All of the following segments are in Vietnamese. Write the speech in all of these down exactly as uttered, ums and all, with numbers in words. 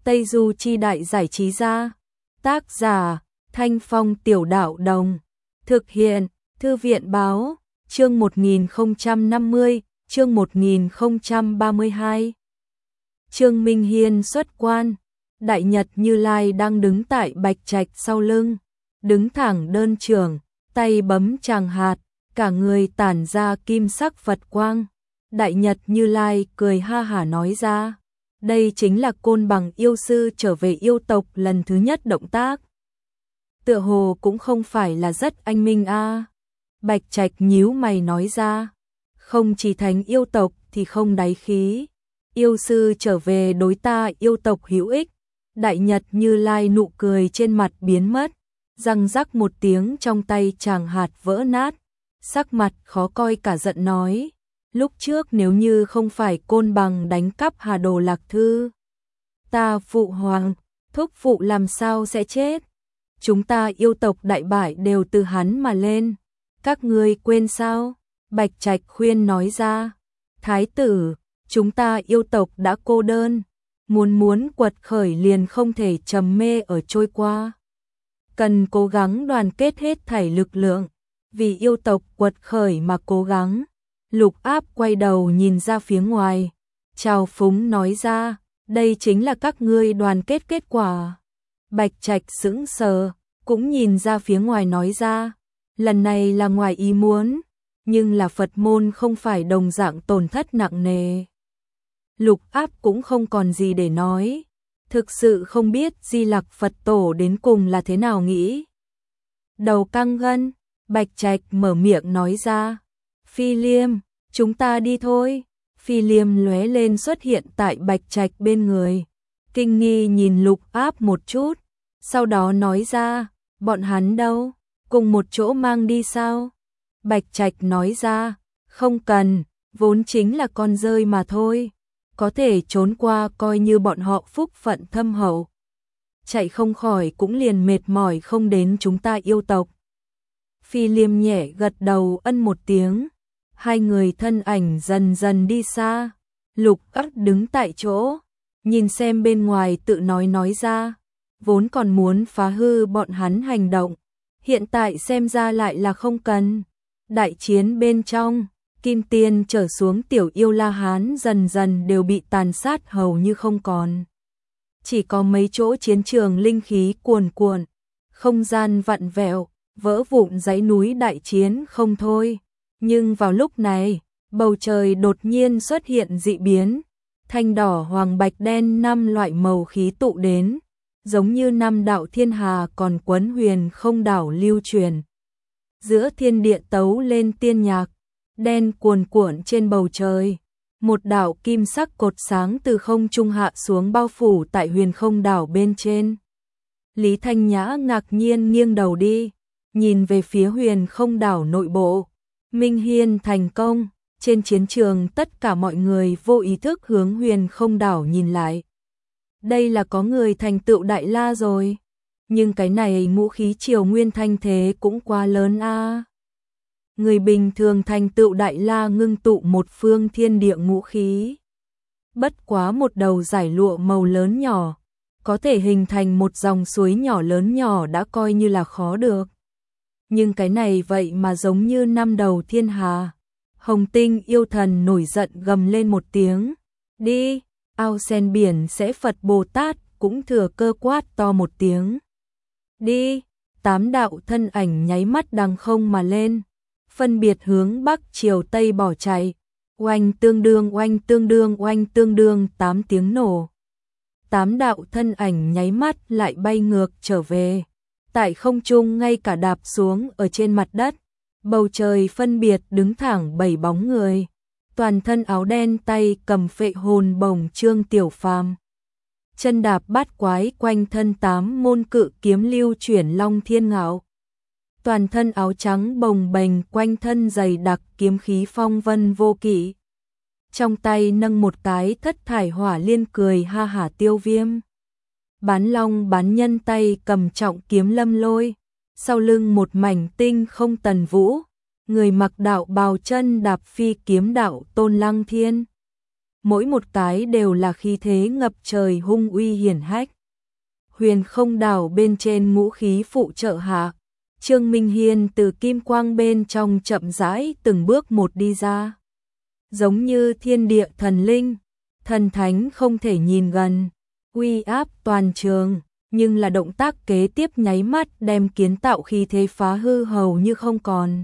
Tây Du Chi Đại Giải Trí Gia. Tác giả Thanh Phong Tiểu Đạo Đồng. Thực hiện Thư viện Báo. Chương một nghìn không trăm năm mươi, chương một nghìn không trăm ba mươi hai. Trương Minh Hiên xuất quan. Đại Nhật Như Lai đang đứng tại Bạch Trạch sau lưng, đứng thẳng đơn trường, tay bấm tràng hạt, cả người tản ra kim sắc Phật quang. Đại Nhật Như Lai cười ha hả nói ra, đây chính là Côn Bằng yêu sư trở về yêu tộc lần thứ nhất động tác. Tựa hồ cũng không phải là rất anh minh a. À. Bạch Trạch nhíu mày nói ra, không chỉ thành yêu tộc thì không đáy khí. Yêu sư trở về đối ta yêu tộc hữu ích. Đại Nhật Như Lai nụ cười trên mặt biến mất, răng rắc một tiếng trong tay chàng hạt vỡ nát, sắc mặt khó coi cả giận nói, lúc trước nếu như không phải Côn Bằng đánh cắp Hà Đồ Lạc Thư, ta phụ hoàng, thúc phụ làm sao sẽ chết? Chúng ta yêu tộc đại bại đều từ hắn mà lên, các ngươi quên sao? Bạch Trạch khuyên nói ra, thái tử, chúng ta yêu tộc đã cô đơn, muốn muốn quật khởi liền không thể trầm mê ở trôi qua. Cần cố gắng đoàn kết hết thảy lực lượng, vì yêu tộc quật khởi mà cố gắng. Lục Áp quay đầu nhìn ra phía ngoài, chào phúng nói ra, đây chính là các ngươi đoàn kết kết quả. Bạch Trạch sững sờ, cũng nhìn ra phía ngoài nói ra, lần này là ngoài ý muốn, nhưng là Phật môn không phải đồng dạng tổn thất nặng nề. Lục Áp cũng không còn gì để nói, thực sự không biết Di Lặc Phật Tổ đến cùng là thế nào nghĩ. Đầu căng gân, Bạch Trạch mở miệng nói ra, Phi Liêm, chúng ta đi thôi. Phi Liêm lóe lên xuất hiện tại Bạch Trạch bên người, kinh nghi nhìn Lục Áp một chút, sau đó nói ra, bọn hắn đâu, cùng một chỗ mang đi sao? Bạch Trạch nói ra, không cần, vốn chính là con rơi mà thôi, có thể trốn qua coi như bọn họ phúc phận thâm hậu. Chạy không khỏi cũng liền mệt mỏi không đến chúng ta yêu tộc. Phi Liêm nhẹ gật đầu ân một tiếng, hai người thân ảnh dần dần đi xa. Lục Áp đứng tại chỗ, nhìn xem bên ngoài tự nói nói ra, vốn còn muốn phá hư bọn hắn hành động, hiện tại xem ra lại là không cần. Đại chiến bên trong, Kim Tiên trở xuống tiểu yêu La Hán dần dần đều bị tàn sát hầu như không còn. Chỉ có mấy chỗ chiến trường linh khí cuồn cuộn, không gian vặn vẹo, vỡ vụn dãy núi đại chiến không thôi. Nhưng vào lúc này, bầu trời đột nhiên xuất hiện dị biến, thanh đỏ hoàng bạch đen năm loại màu khí tụ đến, giống như năm đạo thiên hà còn quấn huyền không đảo lưu truyền. Giữa thiên địa tấu lên tiên nhạc, đen cuồn cuộn trên bầu trời, một đạo kim sắc cột sáng từ không trung hạ xuống bao phủ tại huyền không đảo bên trên. Lý Thanh Nhã ngạc nhiên nghiêng đầu đi, nhìn về phía huyền không đảo nội bộ. Minh Hiên thành công, trên chiến trường tất cả mọi người vô ý thức hướng huyền không đảo nhìn lại. Đây là có người thành tựu đại la rồi, nhưng cái này ngũ khí triều nguyên thanh thế cũng quá lớn a. À. Người bình thường thành tựu đại la ngưng tụ một phương thiên địa ngũ khí. Bất quá một đầu giải lụa màu lớn nhỏ, có thể hình thành một dòng suối nhỏ lớn nhỏ đã coi như là khó được. Nhưng cái này vậy mà giống như năm đầu thiên hà. Hồng Tinh yêu thần nổi giận gầm lên một tiếng. Đi, ao sen biển sẽ Phật Bồ Tát cũng thừa cơ quát to một tiếng. Đi, tám đạo thân ảnh nháy mắt đằng không mà lên, phân biệt hướng bắc chiều tây bỏ chạy. Oanh tương đương oanh tương đương oanh tương đương tám tiếng nổ. Tám đạo thân ảnh nháy mắt lại bay ngược trở về. Tại không trung ngay cả đạp xuống ở trên mặt đất, bầu trời phân biệt đứng thẳng bảy bóng người, toàn thân áo đen tay cầm phệ hồn bổng Trương Tiểu Phàm, chân đạp bát quái quanh thân tám môn cự kiếm lưu chuyển long thiên ngạo, toàn thân áo trắng bồng bềnh quanh thân dày đặc kiếm khí phong vân vô kỵ, trong tay nâng một cái thất thải hỏa liên cười ha hả tiêu viêm. Bán long bán nhân tay cầm trọng kiếm lâm lôi, sau lưng một mảnh tinh không tần vũ, người mặc đạo bào chân đạp phi kiếm đạo tôn lăng thiên. mỗi một cái đều là khí thế ngập trời hung uy hiển hách. Huyền Không Đảo bên trên ngũ khí phụ trợ hạ, Trương Minh Hiên từ kim quang bên trong chậm rãi từng bước một đi ra. Giống như thiên địa thần linh, thần thánh không thể nhìn gần, uy áp toàn trường, nhưng là động tác kế tiếp nháy mắt đem kiến tạo khí thế phá hư hầu như không còn.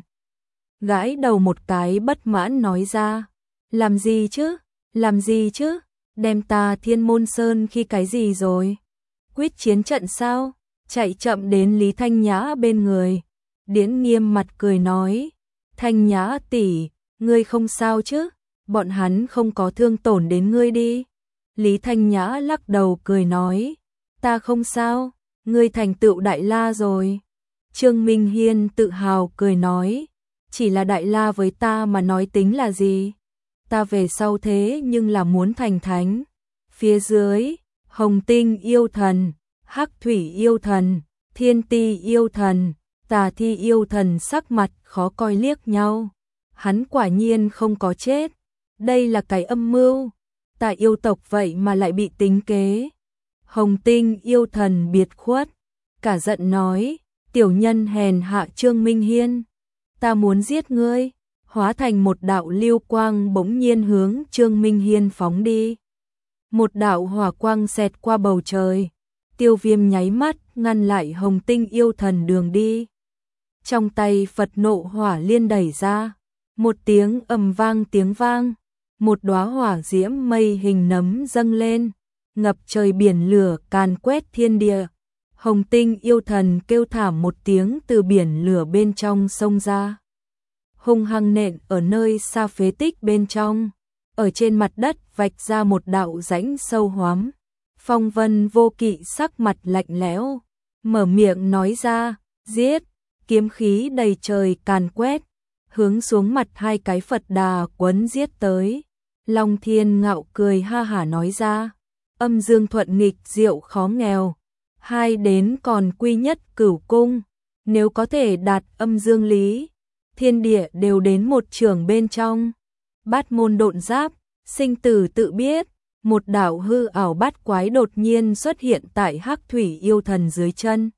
Gãi đầu một cái bất mãn nói ra, làm gì chứ, làm gì chứ, đem ta Thiên Môn Sơn khi cái gì rồi? Quyết chiến trận sao? Chạy chậm đến Lý Thanh Nhã bên người. Điễn Nghiêm mặt cười nói, Thanh Nhã tỷ, ngươi không sao chứ? Bọn hắn không có thương tổn đến ngươi đi. Lý Thanh Nhã lắc đầu cười nói, ta không sao, ngươi thành tựu đại la rồi. Trương Minh Hiên tự hào cười nói, chỉ là đại la với ta mà nói tính là gì? Ta về sau thế nhưng là muốn thành thánh. Phía dưới, Hồng Tinh yêu thần, Hắc Thủy yêu thần, Thiên Ti yêu thần, Tà Thi yêu thần sắc mặt khó coi liếc nhau. Hắn quả nhiên không có chết. Đây là cái âm mưu. Tà yêu tộc vậy mà lại bị tính kế. Hồng Tinh yêu thần biệt khuất, cả giận nói, tiểu nhân hèn hạ Trương Minh Hiên, ta muốn giết ngươi. Hóa thành một đạo lưu quang bỗng nhiên hướng Trương Minh Hiên phóng đi. Một đạo hỏa quang xẹt qua bầu trời, Tiêu Viêm nháy mắt ngăn lại Hồng Tinh yêu thần đường đi. Trong tay Phật nộ hỏa liên đẩy ra, một tiếng ầm vang tiếng vang, một đóa hỏa diễm mây hình nấm dâng lên, ngập trời biển lửa càn quét thiên địa. Hồng Tinh yêu thần kêu thảm một tiếng từ biển lửa bên trong xông ra, hung hăng nện ở nơi xa phế tích bên trong, ở trên mặt đất vạch ra một đạo rãnh sâu hoắm. Phong Vân Vô Kỵ sắc mặt lạnh lẽo, mở miệng nói ra, giết, kiếm khí đầy trời càn quét, hướng xuống mặt hai cái Phật đà quấn giết tới. Long Thiên Ngạo cười ha hả nói ra, âm dương thuận nghịch diệu khó nghèo, hai đến còn quy nhất cửu cung, nếu có thể đạt âm dương lý, thiên địa đều đến một trường bên trong. Bát môn độn giáp, sinh tử tự biết, một đạo hư ảo bát quái đột nhiên xuất hiện tại Hắc Thủy yêu thần dưới chân.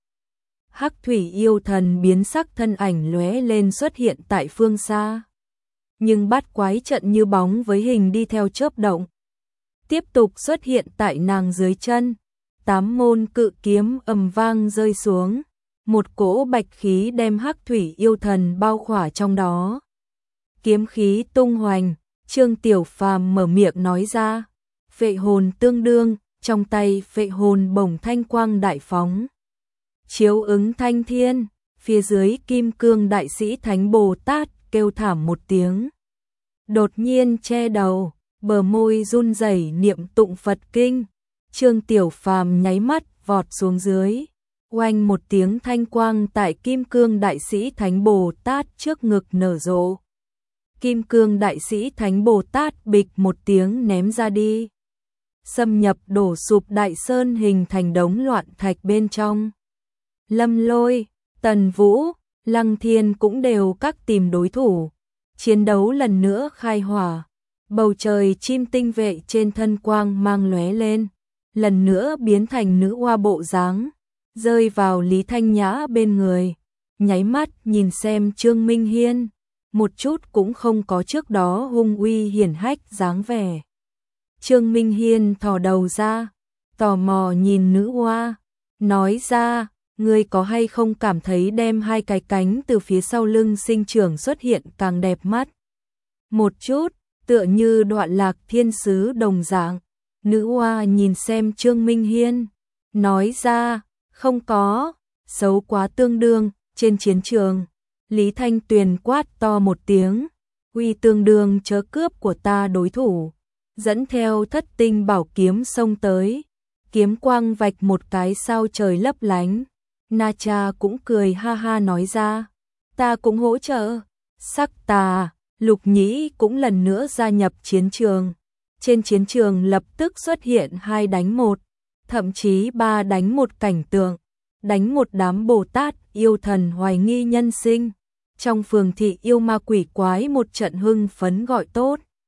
Hắc Thủy yêu thần biến sắc, thân ảnh lóe lên xuất hiện tại phương xa. Nhưng bát quái trận như bóng với hình đi theo chớp động, tiếp tục xuất hiện tại nàng dưới chân. Tám môn cự kiếm ầm vang rơi xuống, một cỗ bạch khí đem Hắc Thủy yêu thần bao khỏa trong đó. Kiếm khí tung hoành, Trương Tiểu Phàm mở miệng nói ra, phệ hồn tương đương, trong tay phệ hồn bổng thanh quang đại phóng, chiếu ứng thanh thiên. Phía dưới Kim Cương Đại Sĩ Thánh Bồ Tát kêu thảm một tiếng, đột nhiên che đầu, bờ môi run rẩy niệm tụng Phật kinh. Trương Tiểu Phàm nháy mắt vọt xuống dưới, oanh một tiếng, thanh quang tại Kim Cương Đại Sĩ Thánh Bồ Tát trước ngực nở rộ. Kim Cương Đại Sĩ Thánh Bồ Tát bịch một tiếng ném ra đi, xâm nhập đổ sụp đại sơn, hình thành đống loạn thạch bên trong. Lâm Lôi, Tần Vũ, Lăng Thiên cũng đều các tìm đối thủ, chiến đấu lần nữa khai hỏa. Bầu trời chim tinh vệ trên thân quang mang lóe lên, lần nữa biến thành nữ oa bộ dáng, rơi vào Lý Thanh Nhã bên người, nháy mắt nhìn xem Trương Minh Hiên, một chút cũng không có trước đó hung uy hiển hách dáng vẻ. Trương Minh Hiên thò đầu ra, tò mò nhìn nữ oa, nói ra, ngươi có hay không cảm thấy đem hai cái cánh từ phía sau lưng sinh trưởng xuất hiện càng đẹp mắt một chút, tựa như Đoạn Lạc thiên sứ đồng dạng. Nữ oa nhìn xem Trương Minh Hiên, nói ra, không có, xấu quá tương đương. Trên chiến trường, Lý Thanh Tuyền quát to một tiếng, uy tương đương chớ cướp của ta đối thủ, dẫn theo thất tinh bảo kiếm xông tới, kiếm quang vạch một cái sao trời lấp lánh. Na Cha cũng cười ha ha nói ra, ta cũng hỗ trợ. Sắc Tà, Lục Nhĩ cũng lần nữa gia nhập chiến trường. Trên chiến trường lập tức xuất hiện hai đánh một, thậm chí ba đánh một cảnh tượng, đánh một đám Bồ Tát yêu thần hoài nghi nhân sinh. Trong phường thị yêu ma quỷ quái một trận hưng phấn gọi tốt.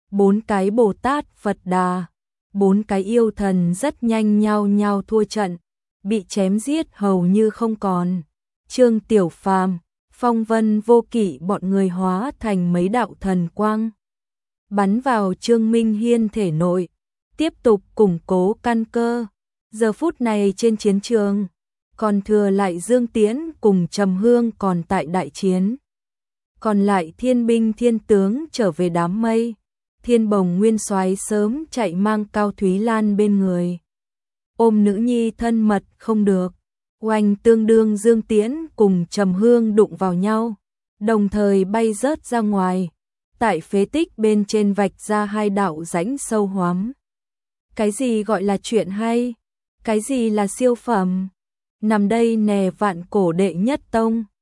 bốn cái Bồ Tát Phật Đà, bốn cái yêu thần rất nhanh nhau nhau thua trận, bị chém giết hầu như không còn. Trương Tiểu Phàm, Phong Vân Vô Kỵ bọn người hóa thành mấy đạo thần quang, bắn vào Trương Minh Hiên thể nội, tiếp tục củng cố căn cơ. Giờ phút này trên chiến trường, còn thừa lại Dương Tiễn cùng Trầm Hương còn tại đại chiến. Còn lại thiên binh thiên tướng trở về đám mây. Thiên Bồng Nguyên Soái sớm chạy mang Cao Thúy Lan bên người. Ôm nữ nhi thân mật không được. Oanh tương đương Dương Tiễn cùng Trầm Hương đụng vào nhau, đồng thời bay rớt ra ngoài. Tại phế tích bên trên vạch ra hai đạo rãnh sâu hoắm. Cái gì gọi là chuyện hay? Cái gì là siêu phẩm? Nằm đây nè vạn cổ đệ nhất tông.